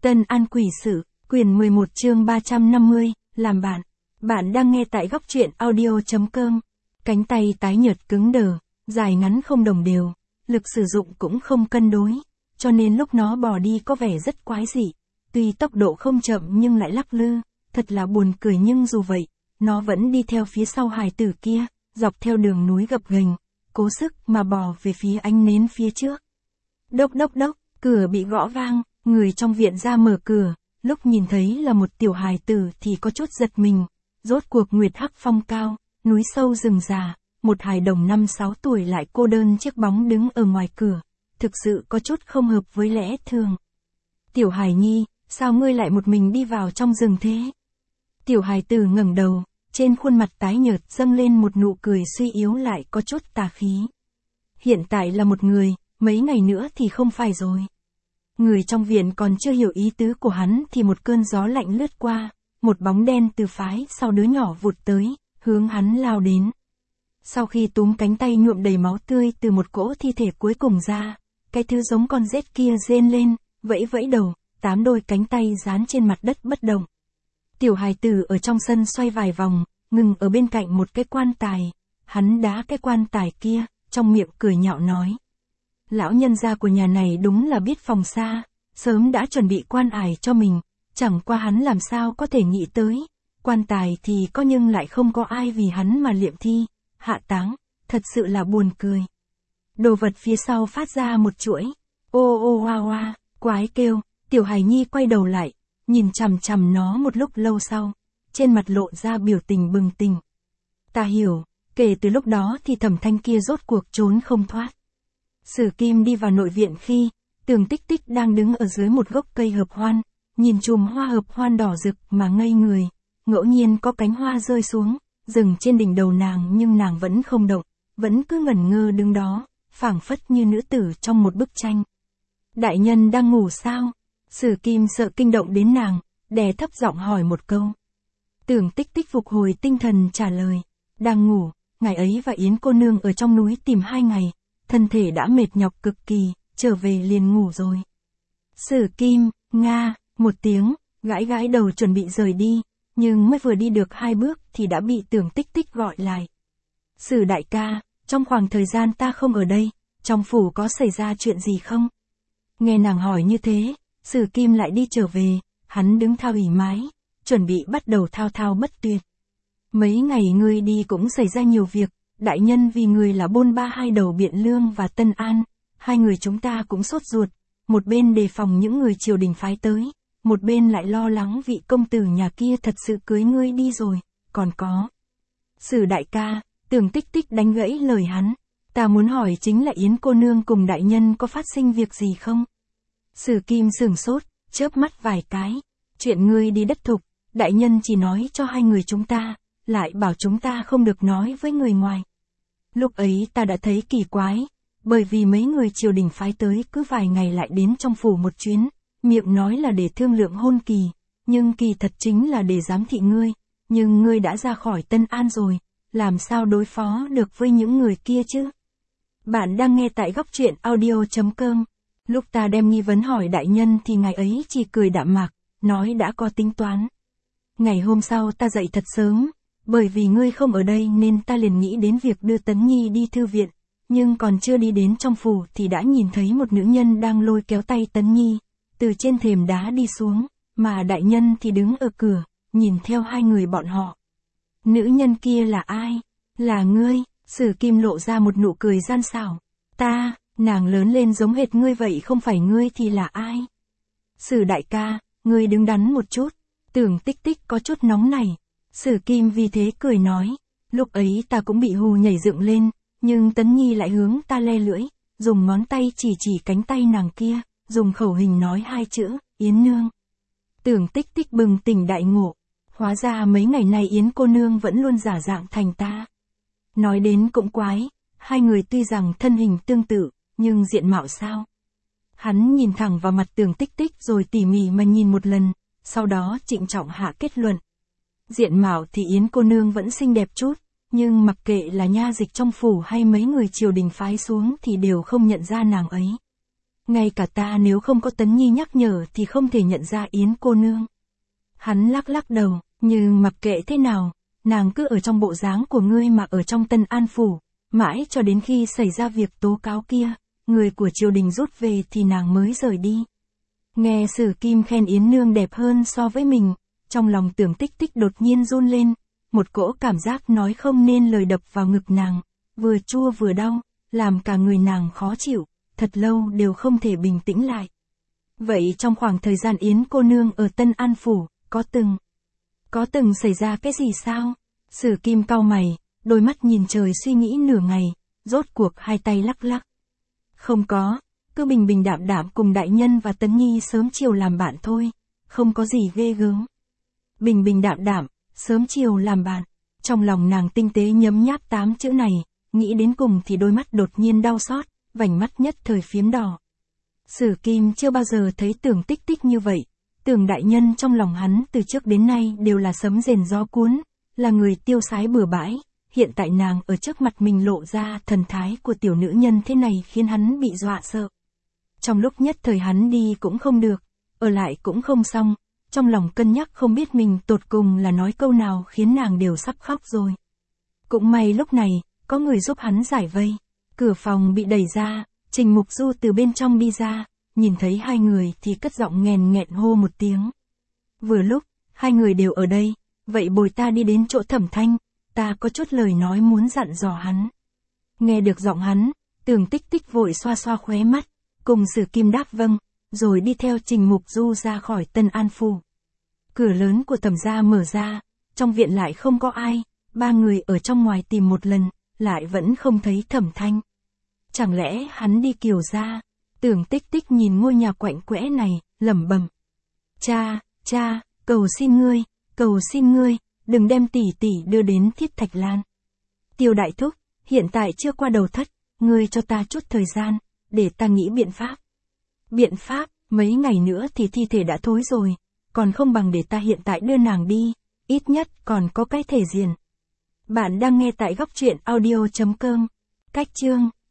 Tân An Quỷ Sự, quyển 11 chương 350, làm bạn. Bạn đang nghe tại góc truyện audio.com. Cánh tay tái nhợt cứng đờ, dài ngắn không đồng đều, lực sử dụng cũng không cân đối, cho nên lúc nó bò đi có vẻ rất quái dị. Tuy tốc độ không chậm nhưng lại lắc lư, thật là buồn cười, nhưng dù vậy, nó vẫn đi theo phía sau hài tử kia, dọc theo đường núi gập ghềnh, cố sức mà bò về phía ánh nến phía trước. Đốc đốc đốc, cửa bị gõ vang, người trong viện ra mở cửa, lúc nhìn thấy là một tiểu hài tử thì có chút giật mình. Rốt cuộc Nguyệt Hắc phong cao, núi sâu rừng già, một hài đồng 5-6 tuổi lại cô đơn chiếc bóng đứng ở ngoài cửa, thực sự có chút không hợp với lẽ thường. Tiểu hài nhi, sao ngươi lại một mình đi vào trong rừng thế? Tiểu hài tử ngẩng đầu, trên khuôn mặt tái nhợt dâng lên một nụ cười suy yếu lại có chút tà khí. Hiện tại là một người, mấy ngày nữa thì không phải rồi. Người trong viện còn chưa hiểu ý tứ của hắn thì một cơn gió lạnh lướt qua, một bóng đen từ phái sau đứa nhỏ vụt tới, hướng hắn lao đến. Sau khi túm cánh tay nhuộm đầy máu tươi từ một cỗ thi thể cuối cùng ra, cái thứ giống con rết kia rên lên, vẫy vẫy đầu, 8 đôi cánh tay dán trên mặt đất bất động. Tiểu hài tử ở trong sân xoay vài vòng, ngừng ở bên cạnh một cái quan tài. Hắn đá cái quan tài kia, trong miệng cười nhạo nói: lão nhân gia của nhà này đúng là biết phòng xa, sớm đã chuẩn bị quan ải cho mình, chẳng qua hắn làm sao có thể nghĩ tới, quan tài thì có nhưng lại không có ai vì hắn mà liệm thi, hạ táng, thật sự là buồn cười. Đồ vật phía sau phát ra một chuỗi, ô ô hoa hoa, quái kêu, tiểu hài nhi quay đầu lại, nhìn chằm chằm nó một lúc lâu sau, trên mặt lộ ra biểu tình bừng tỉnh. Ta hiểu, kể từ lúc đó thì Thẩm Thanh kia rốt cuộc trốn không thoát. Sử Kim đi vào nội viện khi, Tưởng Tích Tích đang đứng ở dưới một gốc cây hợp hoan, nhìn chùm hoa hợp hoan đỏ rực mà ngây người, ngẫu nhiên có cánh hoa rơi xuống, dừng trên đỉnh đầu nàng nhưng nàng vẫn không động, vẫn cứ ngẩn ngơ đứng đó, phảng phất như nữ tử trong một bức tranh. Đại nhân đang ngủ sao? Sử Kim sợ kinh động đến nàng, đè thấp giọng hỏi một câu. Tưởng Tích Tích phục hồi tinh thần trả lời, đang ngủ, ngày ấy và Yến cô nương ở trong núi tìm 2 ngày. Thân thể đã mệt nhọc cực kỳ, trở về liền ngủ rồi. Sử Kim, nga, một tiếng, gãi gãi đầu chuẩn bị rời đi, nhưng mới vừa đi được 2 bước thì đã bị Tưởng Tích Tích gọi lại. Sử đại ca, trong khoảng thời gian ta không ở đây, trong phủ có xảy ra chuyện gì không? Nghe nàng hỏi như thế, Sử Kim lại đi trở về, hắn đứng thao ỉ mái, chuẩn bị bắt đầu thao thao bất tuyệt. Mấy ngày ngươi đi cũng xảy ra nhiều việc. Đại nhân vì người là bôn ba hai đầu Biện Lương và Tân An, hai người chúng ta cũng sốt ruột, một bên đề phòng những người triều đình phái tới, một bên lại lo lắng vị công tử nhà kia thật sự cưới ngươi đi rồi, còn có. Sử đại ca, Tưởng Tích Tích đánh gãy lời hắn, ta muốn hỏi chính là Yến cô nương cùng đại nhân có phát sinh việc gì không? Sử Kim sửng sốt, chớp mắt vài cái, chuyện ngươi đi đất thục, đại nhân chỉ nói cho hai người chúng ta, lại bảo chúng ta không được nói với người ngoài. Lúc ấy ta đã thấy kỳ quái, bởi vì mấy người triều đình phái tới cứ vài ngày lại đến trong phủ một chuyến, miệng nói là để thương lượng hôn kỳ, nhưng kỳ thật chính là để giám thị ngươi, nhưng ngươi đã ra khỏi Tân An rồi, làm sao đối phó được với những người kia chứ? Bạn đang nghe tại góc truyện audio.com. Lúc ta đem nghi vấn hỏi đại nhân thì ngài ấy chỉ cười đạm mạc, nói đã có tính toán. Ngày hôm sau ta dậy thật sớm. Bởi vì ngươi không ở đây nên ta liền nghĩ đến việc đưa Tấn Nhi đi thư viện, nhưng còn chưa đi đến trong phủ thì đã nhìn thấy một nữ nhân đang lôi kéo tay Tấn Nhi, từ trên thềm đá đi xuống, mà đại nhân thì đứng ở cửa, nhìn theo hai người bọn họ. Nữ nhân kia là ai? Là ngươi? Sử Kim lộ ra một nụ cười gian xảo. Ta, nàng lớn lên giống hệt ngươi vậy không phải ngươi thì là ai? Sử đại ca, ngươi đứng đắn một chút. Tưởng Tích Tích có chút nóng nảy. Sử Kim vì thế cười nói, lúc ấy ta cũng bị hù nhảy dựng lên, nhưng Tấn Nhi lại hướng ta le lưỡi, dùng ngón tay chỉ cánh tay nàng kia, dùng khẩu hình nói 2 chữ, Yến nương. Tưởng Tích Tích bừng tỉnh đại ngộ, hóa ra mấy ngày nay Yến cô nương vẫn luôn giả dạng thành ta. Nói đến cũng quái, hai người tuy rằng thân hình tương tự, nhưng diện mạo sao? Hắn nhìn thẳng vào mặt Tưởng Tích Tích rồi tỉ mỉ mà nhìn một lần, sau đó trịnh trọng hạ kết luận. Diện mạo thì Yến cô nương vẫn xinh đẹp chút, nhưng mặc kệ là nha dịch trong phủ hay mấy người triều đình phái xuống thì đều không nhận ra nàng ấy. Ngay cả ta nếu không có Tấn Nhi nhắc nhở thì không thể nhận ra Yến cô nương. Hắn lắc lắc đầu, nhưng mặc kệ thế nào, nàng cứ ở trong bộ dáng của ngươi mà ở trong Tân An Phủ, mãi cho đến khi xảy ra việc tố cáo kia, người của triều đình rút về thì nàng mới rời đi. Nghe Sử Kim khen Yến nương đẹp hơn so với mình, trong lòng Tưởng Tích Tích đột nhiên run lên, một cỗ cảm giác nói không nên lời đập vào ngực nàng, vừa chua vừa đau, làm cả người nàng khó chịu, thật lâu đều không thể bình tĩnh lại. Vậy trong khoảng thời gian Yến cô nương ở Tân An Phủ, có từng xảy ra cái gì sao? Sử Kim cau mày, đôi mắt nhìn trời suy nghĩ nửa ngày, rốt cuộc hai tay lắc lắc. Không có, cứ bình bình đạm đạm cùng đại nhân và Tấn Nhi sớm chiều làm bạn thôi, không có gì ghê gớm. Bình bình đạm đạm, sớm chiều làm bạn, trong lòng nàng tinh tế nhấm nháp 8 chữ này, nghĩ đến cùng thì đôi mắt đột nhiên đau xót, vành mắt nhất thời phiếm đỏ. Sử Kim chưa bao giờ thấy Tưởng Tích Tích như vậy, Tưởng đại nhân trong lòng hắn từ trước đến nay đều là sấm rền gió cuốn, là người tiêu sái bừa bãi, hiện tại nàng ở trước mặt mình lộ ra thần thái của tiểu nữ nhân thế này khiến hắn bị dọa sợ. Trong lúc nhất thời hắn đi cũng không được, ở lại cũng không xong, trong lòng cân nhắc không biết mình tột cùng là nói câu nào khiến nàng đều sắp khóc rồi. Cũng may lúc này, có người giúp hắn giải vây, cửa phòng bị đẩy ra, Trình Mục Du từ bên trong đi ra, nhìn thấy hai người thì cất giọng nghèn nghẹn hô một tiếng. Vừa lúc, hai người đều ở đây, vậy bồi ta đi đến chỗ Thẩm Thanh, ta có chút lời nói muốn dặn dò hắn. Nghe được giọng hắn, Tưởng Tích Tích vội xoa xoa khóe mắt, cùng Sử Kim đáp vâng, rồi đi theo Trình Mục Du ra khỏi Tân An Phủ. Cửa lớn của Thẩm gia mở ra, trong viện lại không có ai, ba người ở trong ngoài tìm một lần, lại vẫn không thấy Thẩm Thanh. Chẳng lẽ hắn đi Kiều gia? Tưởng Tích Tích nhìn ngôi nhà quạnh quẽ này, lẩm bẩm. Cha, cầu xin ngươi, đừng đem tỷ tỷ đưa đến Thiết Thạch Lan. Tiêu đại thúc, hiện tại chưa qua đầu thất, ngươi cho ta chút thời gian, để ta nghĩ biện pháp. Biện pháp, mấy ngày nữa thì thi thể đã thối rồi, còn không bằng để ta hiện tại đưa nàng đi, ít nhất còn có cái thể diện. Bạn đang nghe tại góc truyện audio.com. Cách chương